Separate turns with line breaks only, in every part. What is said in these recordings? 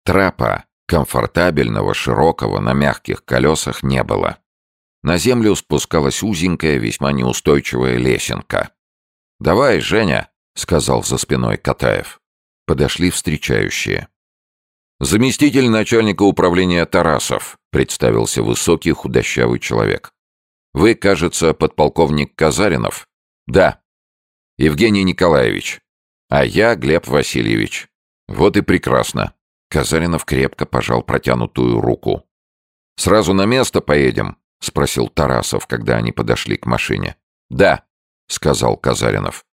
Трапа, комфортабельного, широкого, на мягких колесах, не было. На землю спускалась узенькая, весьма неустойчивая лесенка. «Давай, Женя», — сказал за спиной Катаев. Подошли встречающие. «Заместитель начальника управления Тарасов», — представился высокий худощавый человек. «Вы, кажется, подполковник Казаринов?» «Да». «Евгений Николаевич». «А я Глеб Васильевич». «Вот и прекрасно». Казаринов крепко пожал протянутую руку. «Сразу на место поедем?» — спросил Тарасов, когда они подошли к машине. «Да», — сказал Казаринов.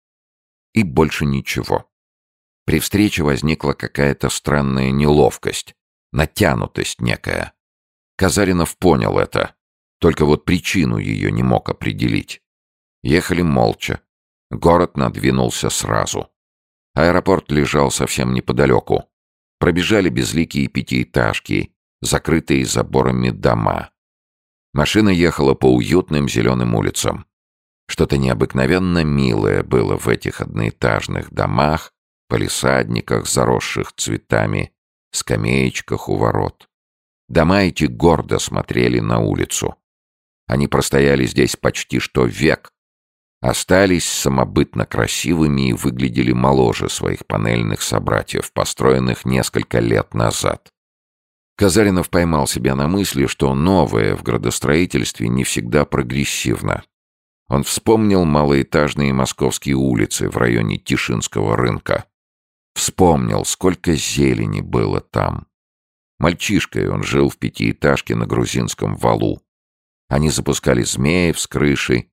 И больше ничего. При встрече возникла какая-то странная неловкость, натянутость некая. Казаринов понял это, только вот причину ее не мог определить. Ехали молча. Город надвинулся сразу. Аэропорт лежал совсем неподалеку. Пробежали безликие пятиэтажки, закрытые заборами дома. Машина ехала по уютным зеленым улицам. Что-то необыкновенно милое было в этих одноэтажных домах, палисадниках, заросших цветами, скамеечках у ворот. Дома эти гордо смотрели на улицу. Они простояли здесь почти что век, остались самобытно красивыми и выглядели моложе своих панельных собратьев, построенных несколько лет назад. Казаринов поймал себя на мысли, что новое в градостроительстве не всегда прогрессивно. Он вспомнил малоэтажные московские улицы в районе Тишинского рынка. Вспомнил, сколько зелени было там. Мальчишкой он жил в пятиэтажке на Грузинском валу. Они запускали змеев с крыши,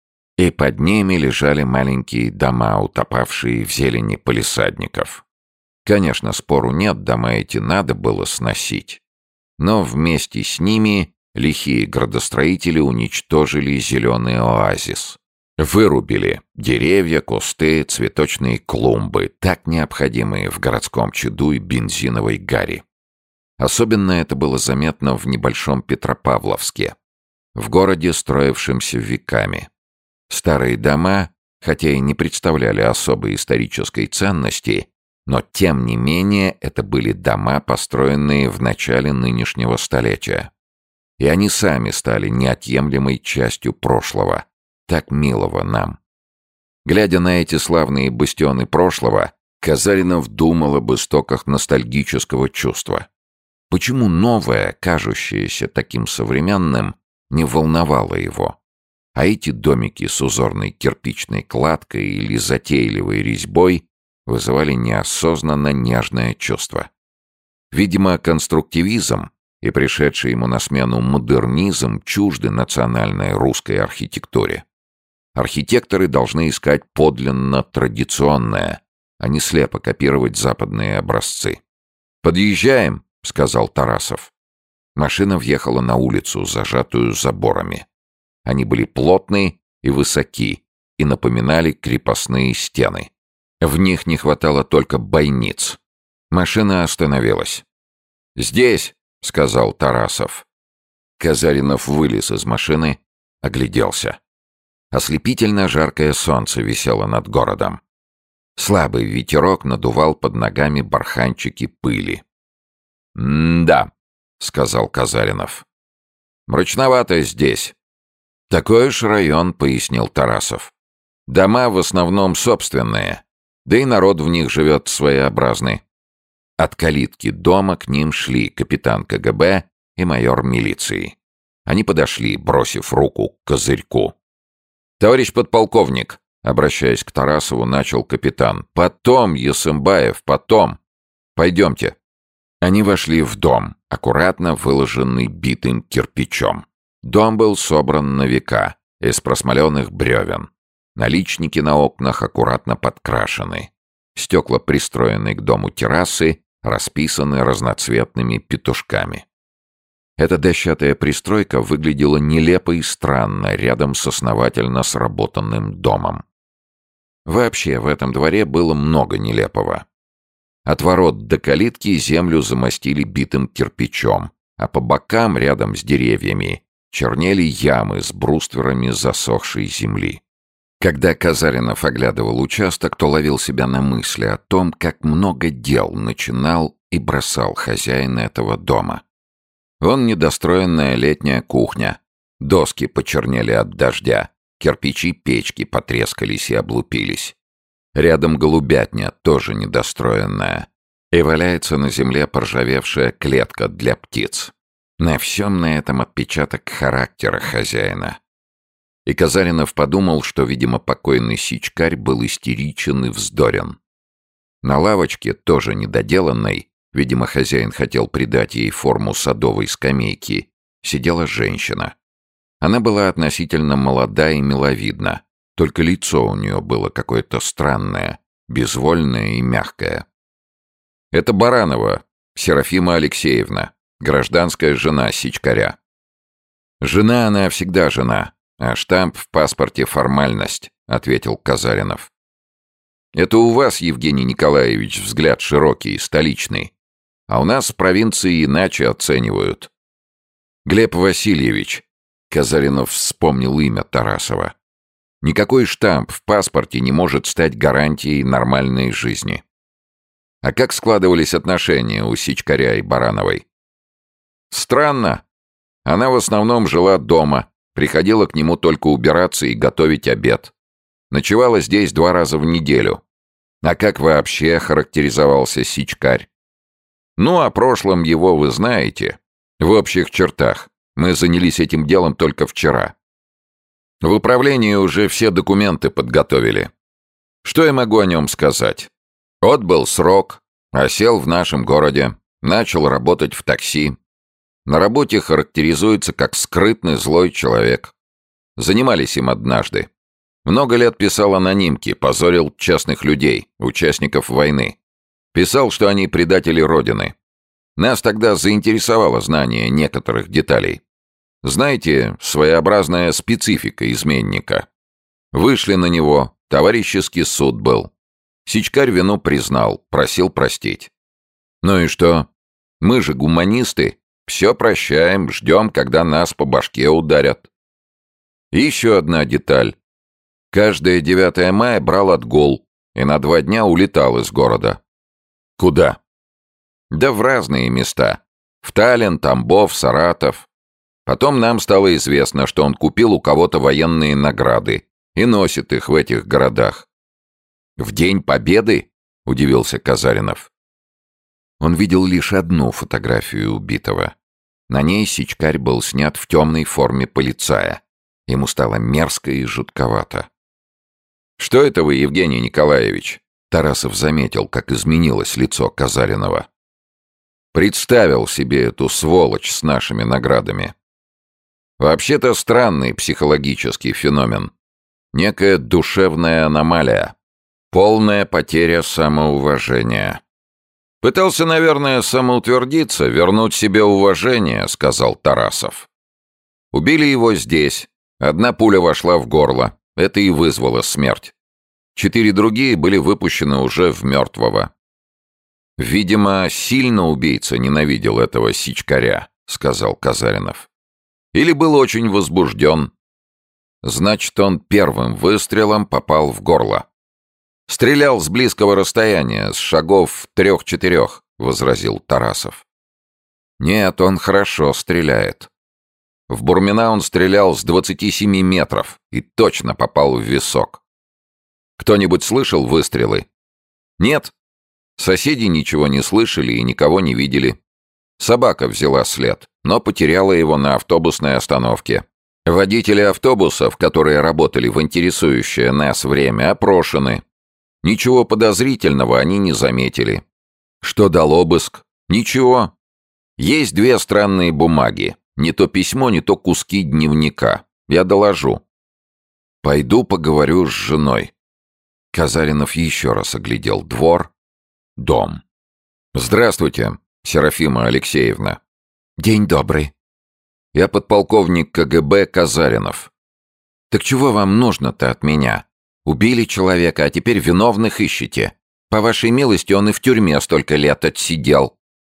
и под ними лежали маленькие дома, утопавшие в зелени палисадников. Конечно, спору нет, дома эти надо было сносить. Но вместе с ними лихие градостроители уничтожили зеленый оазис. Вырубили деревья, кусты, цветочные клумбы, так необходимые в городском чаду и бензиновой гари. Особенно это было заметно в небольшом Петропавловске, в городе, строившемся веками. Старые дома, хотя и не представляли особой исторической ценности, но тем не менее это были дома, построенные в начале нынешнего столетия. И они сами стали неотъемлемой частью прошлого, так милого нам. Глядя на эти славные бастионы прошлого, Казаринов думал об истоках ностальгического чувства. Почему новое, кажущееся таким современным, не волновало его? А эти домики с узорной кирпичной кладкой или затейливой резьбой вызывали неосознанно нежное чувство. Видимо, конструктивизм и пришедший ему на смену модернизм чужды национальной русской архитектуре. Архитекторы должны искать подлинно традиционное, а не слепо копировать западные образцы. «Подъезжаем», — сказал Тарасов. Машина въехала на улицу, зажатую заборами. Они были плотные и высоки и напоминали крепостные стены. В них не хватало только бойниц. Машина остановилась. «Здесь», — сказал Тарасов. Казаринов вылез из машины, огляделся. Ослепительно жаркое солнце висело над городом. Слабый ветерок надувал под ногами барханчики пыли. «М-да», — сказал Казаринов. «Мрачновато здесь». «Такой уж район», — пояснил Тарасов. «Дома в основном собственные, да и народ в них живет своеобразный». От калитки дома к ним шли капитан КГБ и майор милиции. Они подошли, бросив руку к козырьку. «Товарищ подполковник», — обращаясь к Тарасову, начал капитан. «Потом, Есымбаев, потом. Пойдемте». Они вошли в дом, аккуратно выложенный битым кирпичом. Дом был собран на века, из просмоленных бревен. Наличники на окнах аккуратно подкрашены. Стекла, пристроенные к дому террасы, расписаны разноцветными петушками. Эта дощатая пристройка выглядела нелепо и странно рядом с основательно сработанным домом. Вообще, в этом дворе было много нелепого. От ворот до калитки землю замостили битым кирпичом, а по бокам, рядом с деревьями, чернели ямы с брустверами засохшей земли. Когда Казаринов оглядывал участок, то ловил себя на мысли о том, как много дел начинал и бросал хозяин этого дома. Вон недостроенная летняя кухня. Доски почернели от дождя, кирпичи печки потрескались и облупились. Рядом голубятня, тоже недостроенная. И валяется на земле поржавевшая клетка для птиц. На всем на этом отпечаток характера хозяина. И Казаринов подумал, что, видимо, покойный сичкарь был истеричен и вздорен. На лавочке, тоже недоделанной, видимо, хозяин хотел придать ей форму садовой скамейки, сидела женщина. Она была относительно молода и миловидна, только лицо у нее было какое-то странное, безвольное и мягкое. Это Баранова, Серафима Алексеевна, гражданская жена сичкаря. Жена она всегда жена, а штамп в паспорте формальность, ответил Казаринов. Это у вас, Евгений Николаевич, взгляд широкий, столичный. А у нас в провинции иначе оценивают. Глеб Васильевич, Казаринов вспомнил имя Тарасова. Никакой штамп в паспорте не может стать гарантией нормальной жизни. А как складывались отношения у сичкаря и Барановой? Странно. Она в основном жила дома, приходила к нему только убираться и готовить обед. Ночевала здесь 2 раза в неделю. А как вообще характеризовался сичкарь? Ну, о прошлом его вы знаете. В общих чертах. Мы занялись этим делом только вчера. В управлении уже все документы подготовили. Что я могу о нем сказать? Отбыл срок, осел в нашем городе, начал работать в такси. На работе характеризуется как скрытный злой человек. Занимались им однажды. Много лет писал анонимки, позорил честных людей, участников войны. Писал, что они предатели Родины. Нас тогда заинтересовало знание некоторых деталей. Знаете, своеобразная специфика изменника. Вышли на него, товарищеский суд был. Сичкарь вину признал, просил простить. Ну и что? Мы же гуманисты, все прощаем, ждем, когда нас по башке ударят. И еще одна деталь. Каждое 9 мая брал отгул и на 2 дня улетал из города. Куда? Да в разные места. В Таллин, Тамбов, Саратов. Потом нам стало известно, что он купил у кого-то военные награды и носит их в этих городах. «В День Победы?» — удивился Казаринов. Он видел лишь одну фотографию убитого. На ней сичкарь был снят в темной форме полицая. Ему стало мерзко и жутковато. «Что это вы, Евгений Николаевич?» Тарасов заметил, как изменилось лицо Казаринова. Представил себе эту сволочь с нашими наградами. Вообще-то странный психологический феномен. Некая душевная аномалия. Полная потеря самоуважения. Пытался, наверное, самоутвердиться, вернуть себе уважение, сказал Тарасов. Убили его здесь. 1 пуля вошла в горло. Это и вызвало смерть. 4 другие были выпущены уже в мертвого. «Видимо, сильно убийца ненавидел этого сичкаря», — сказал Казаринов. «Или был очень возбужден. Значит, он первым выстрелом попал в горло. Стрелял с близкого расстояния, с шагов 3-4, — возразил Тарасов. Нет, он хорошо стреляет. В Бурмина он стрелял с 27 метров и точно попал в висок. Кто-нибудь слышал выстрелы? Нет. Соседи ничего не слышали и никого не видели. Собака взяла след, но потеряла его на автобусной остановке. Водители автобусов, которые работали в интересующее нас время, опрошены. Ничего подозрительного они не заметили. Что дал обыск? Ничего. Есть 2 странные бумаги. Не то письмо, не то куски дневника. Я доложу. Пойду поговорю с женой. Казаринов еще раз оглядел двор, дом. Здравствуйте, Серафима Алексеевна. День добрый. Я подполковник КГБ Казаринов. Так чего вам нужно-то от меня? Убили человека, а теперь виновных ищете. По вашей милости, он и в тюрьме столько лет отсидел.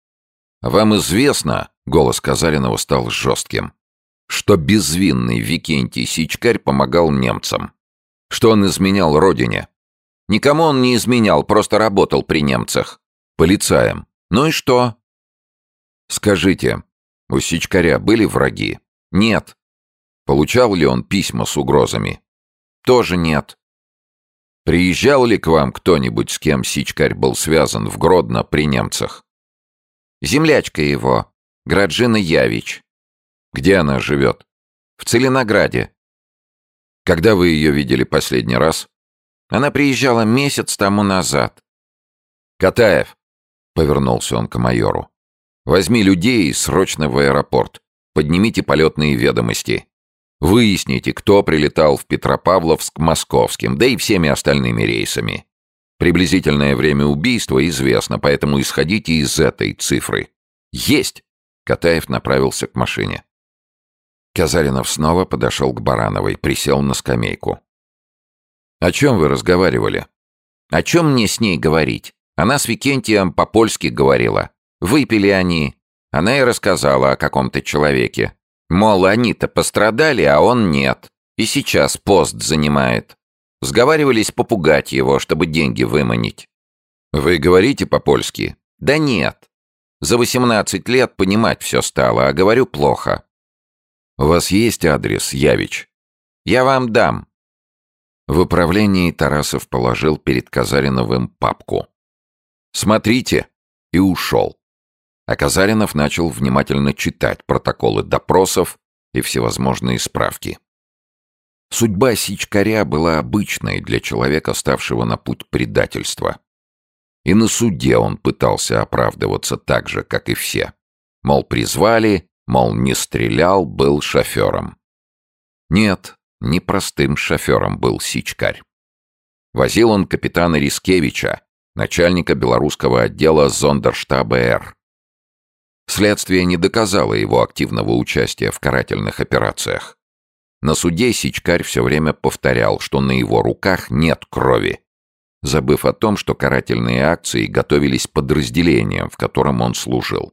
Вам известно, голос Казаринова стал жестким, что безвинный Викентий Сичкарь помогал немцам. Что он изменял родине. Никому он не изменял, просто работал при немцах. Полицаем. Ну и что? Скажите, у Сичкаря были враги? Нет. Получал ли он письма с угрозами? Тоже нет. Приезжал ли к вам кто-нибудь, с кем Сичкарь был связан в Гродно при немцах? Землячка его, Граджина Явич. Где она живет? В Целинограде. Когда вы ее видели последний раз? Она приезжала месяц тому назад. Катаев, повернулся он к майору. Возьми людей и срочно в аэропорт. Поднимите полетные ведомости. Выясните, кто прилетал в Петропавловск московским, да и всеми остальными рейсами. Приблизительное время убийства известно, поэтому исходите из этой цифры. Есть! Катаев направился к машине. Казаринов снова подошел к Барановой, присел на скамейку. «О чем вы разговаривали?» «О чем мне с ней говорить? Она с Викентием по-польски говорила. Выпили они. Она и рассказала о каком-то человеке. Мол, они-то пострадали, а он нет. И сейчас пост занимает. Сговаривались попугать его, чтобы деньги выманить». «Вы говорите по-польски?» «Да нет. За 18 лет понимать все стало, а говорю плохо». «У вас есть адрес, Явич?» «Я вам дам». В управлении Тарасов положил перед Казариновым папку. «Смотрите!» и ушел. А Казаринов начал внимательно читать протоколы допросов и всевозможные справки. Судьба Сичкаря была обычной для человека, ставшего на путь предательства. И на суде он пытался оправдываться так же, как и все. Мол, призвали, мол, не стрелял, был шофером. Нет, не простым шофером был Сичкарь. Возил он капитана Рискевича, начальника белорусского отдела Зондерштаба Р. Следствие не доказало его активного участия в карательных операциях. На суде Сичкарь все время повторял, что на его руках нет крови, забыв о том, что карательные акции готовились подразделением, в котором он служил.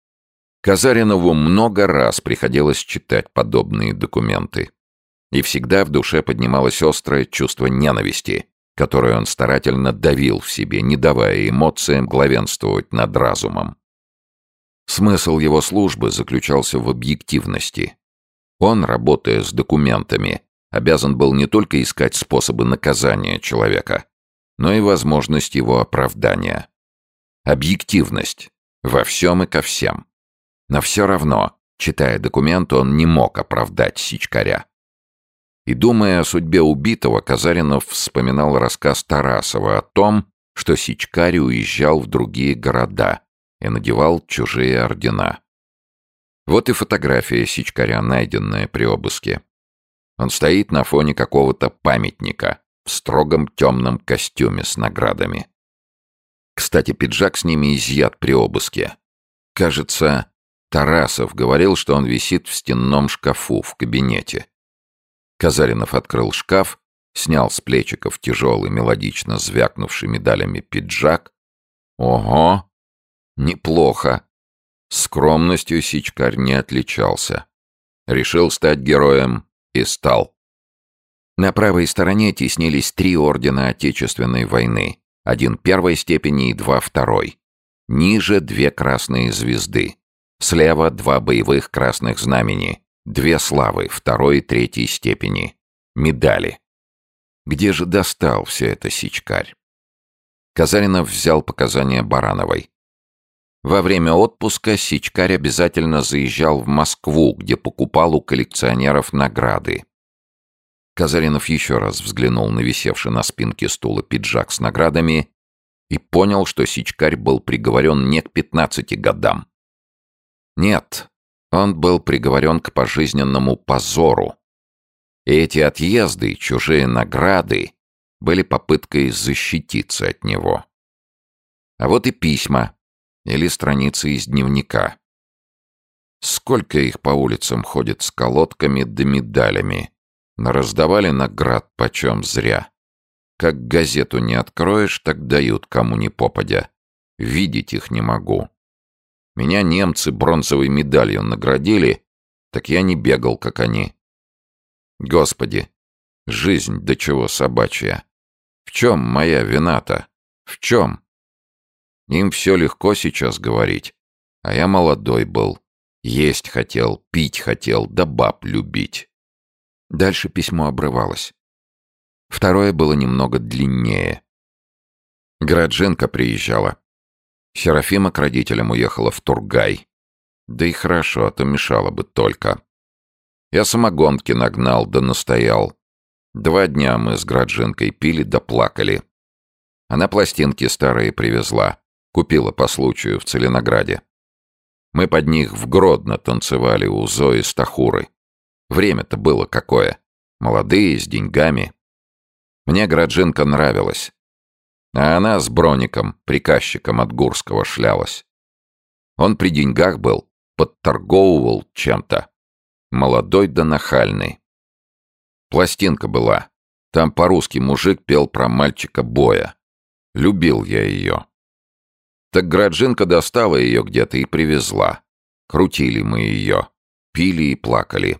Казаринову много раз приходилось читать подобные документы. И всегда в душе поднималось острое чувство ненависти, которое он старательно давил в себе, не давая эмоциям главенствовать над разумом. Смысл его службы заключался в объективности. Он, работая с документами, обязан был не только искать способы наказания человека, но и возможность его оправдания. Объективность во всем и ко всем. Но все равно, читая документы, он не мог оправдать Сичкаря. И, думая о судьбе убитого, Казаринов вспоминал рассказ Тарасова о том, что Сичкарь уезжал в другие города и надевал чужие ордена. Вот и фотография Сичкаря, найденная при обыске. Он стоит на фоне какого-то памятника в строгом темном костюме с наградами. Кстати, пиджак с ними изъят при обыске. Кажется, Тарасов говорил, что он висит в стенном шкафу в кабинете. Казаринов открыл шкаф, снял с плечиков тяжелый, мелодично звякнувший медалями пиджак. Ого! Неплохо. Скромностью Сичкарь не отличался. Решил стать героем и стал. На правой стороне теснились 3 ордена Отечественной войны. 1 первой степени и 2 второй. Ниже 2 красные звезды. Слева 2 боевых красных знамени. 2 славы 2 и 3 степени. Медали. Где же достал все это Сичкарь? Казаринов взял показания Барановой. Во время отпуска Сичкарь обязательно заезжал в Москву, где покупал у коллекционеров награды. Казаринов еще раз взглянул на висевший на спинке стула пиджак с наградами и понял, что Сичкарь был приговорен не к 15 годам. Нет, он был приговорен к пожизненному позору. И эти отъезды, чужие награды, были попыткой защититься от него. А вот и письма или страницы из дневника. Сколько их по улицам ходит с колодками да медалями. Раздавали наград почем зря. Как газету не откроешь, так дают кому ни попадя. Видеть их не могу. Меня немцы бронзовой медалью наградили, так я не бегал, как они. Господи, жизнь до чего собачья. В чем моя вина-то? В чем? Им все легко сейчас говорить. А я молодой был. Есть хотел, пить хотел, да баб любить. Дальше письмо обрывалось. Второе было немного длиннее. Граджинка приезжала. Серафима к родителям уехала в Тургай. Да и хорошо, а то мешало бы только. Я самогонки нагнал да настоял. 2 дня мы с Граджинкой пили да плакали. Она пластинки старые привезла. Купила по случаю в Целинограде. Мы под них в Гродно танцевали у Зои Стахуры. Время-то было какое. Молодые, с деньгами. Мне Граджинка нравилась. А она с Броником, приказчиком от Гурского, шлялась. Он при деньгах был, подторговывал чем-то. Молодой да нахальный. Пластинка была. Там по-русски мужик пел про мальчика Боя. Любил я ее. Так Граджинка достала ее где-то и привезла. Крутили мы ее. Пили и плакали.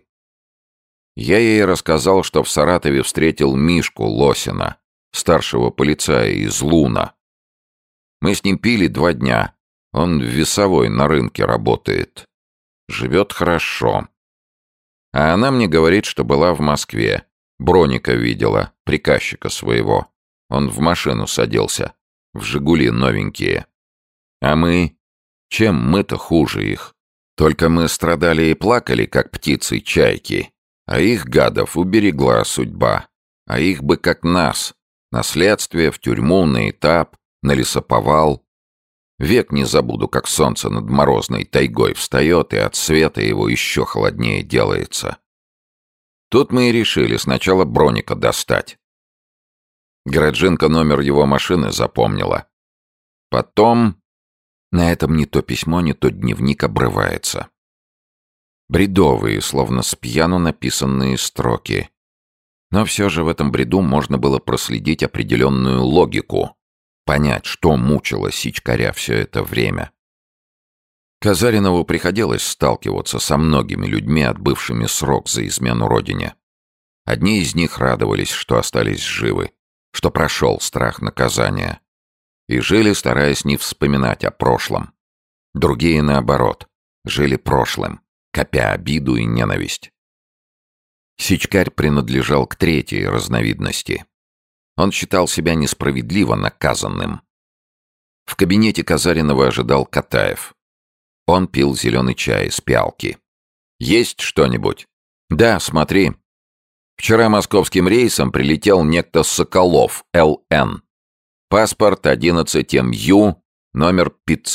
Я ей рассказал, что в Саратове встретил Мишку Лосина, старшего полицая из Луна. Мы с ним пили 2 дня. Он в весовой на рынке работает. Живет хорошо. А она мне говорит, что была в Москве. Броника видела, приказчика своего. Он в машину садился. В «Жигули» новенькие. А мы? Чем мы-то хуже их? Только мы страдали и плакали, как птицы-чайки. А их, гадов, уберегла судьба. А их бы как нас. На следствие, в тюрьму, на этап, на лесоповал. Век не забуду, как солнце над морозной тайгой встает, и от света его еще холоднее делается. Тут мы и решили сначала Броника достать. Граджинка номер его машины запомнила. Потом... На этом не то письмо, не то дневник обрывается. Бредовые, словно с пьяну написанные строки. Но все же в этом бреду можно было проследить определенную логику, понять, что мучило Сичкаря все это время. Казаринову приходилось сталкиваться со многими людьми, отбывшими срок за измену родине. Одни из них радовались, что остались живы, что прошел страх наказания, и жили, стараясь не вспоминать о прошлом. Другие, наоборот, жили прошлым, копя обиду и ненависть. Сичкарь принадлежал к третьей разновидности. Он считал себя несправедливо наказанным. В кабинете Казаринова ожидал Катаев. Он пил зеленый чай из пиалки. «Есть что-нибудь?» «Да, смотри. Вчера московским рейсом прилетел некто Соколов, Л.Н. Паспорт 11МЮ, номер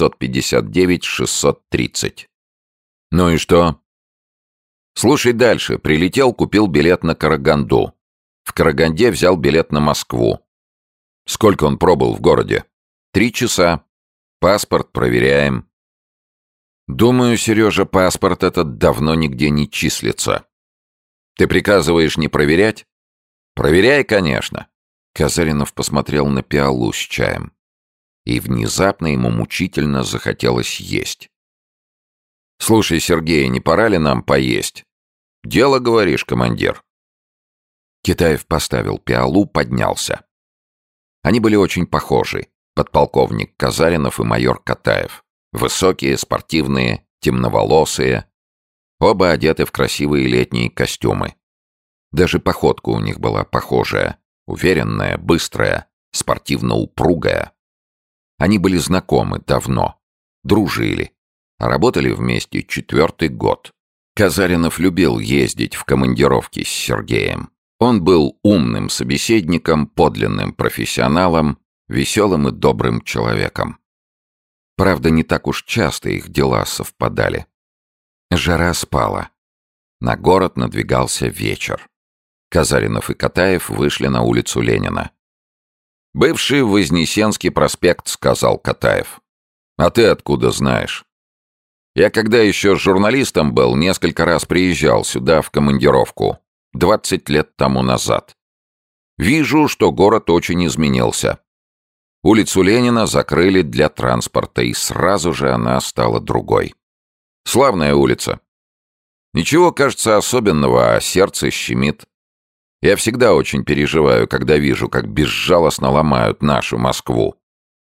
559-630. Ну и что? Слушай дальше. Прилетел, купил билет на Караганду. В Караганде взял билет на Москву. Сколько он пробыл в городе? 3 часа. Паспорт проверяем. Думаю, Сережа, паспорт этот давно нигде не числится. Ты приказываешь не проверять? Проверяй, конечно. Казаринов посмотрел на пиалу с чаем. И внезапно ему мучительно захотелось есть. «Слушай, Сергей, не пора ли нам поесть?» «Дело, говоришь, командир». Китаев поставил пиалу, поднялся. Они были очень похожи, подполковник Казаринов и майор Катаев. Высокие, спортивные, темноволосые. Оба одеты в красивые летние костюмы. Даже походка у них была похожая. Уверенная, быстрая, спортивно-упругая. Они были знакомы давно, дружили, работали вместе 4-й год. Казаринов любил ездить в командировки с Сергеем. Он был умным собеседником, подлинным профессионалом, веселым и добрым человеком. Правда, не так уж часто их дела совпадали. Жара спала. На город надвигался вечер. Казаринов и Катаев вышли на улицу Ленина. «Бывший Вознесенский проспект», — сказал Катаев. «А ты откуда знаешь?» «Я когда еще журналистом был, несколько раз приезжал сюда в командировку. 20 лет тому назад. Вижу, что город очень изменился. Улицу Ленина закрыли для транспорта, и сразу же она стала другой. Славная улица. Ничего, кажется, особенного, а сердце щемит. Я всегда очень переживаю, когда вижу, как безжалостно ломают нашу Москву.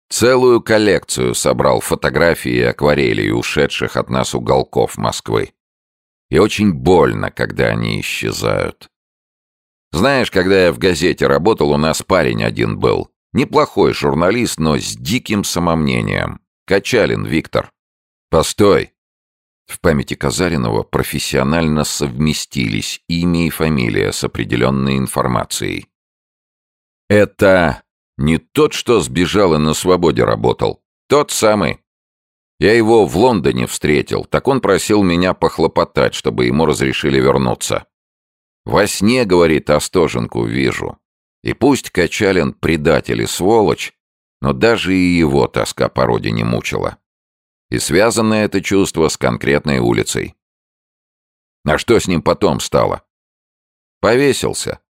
Целую коллекцию собрал фотографий и акварелей ушедших от нас уголков Москвы. И очень больно, когда они исчезают. Знаешь, когда я в газете работал, у нас парень один был. Неплохой журналист, но с диким самомнением. Качалин Виктор. Постой. В памяти Казаринова профессионально совместились имя и фамилия с определенной информацией. Это не тот, что сбежал и на свободе работал. Тот самый. Я его в Лондоне встретил, так он просил меня похлопотать, чтобы ему разрешили вернуться. Во сне, говорит, Остоженку вижу. И пусть Качалин предатель и сволочь, но даже и его тоска по родине мучила. И связано это чувство с конкретной улицей. А что с ним потом стало? Повесился.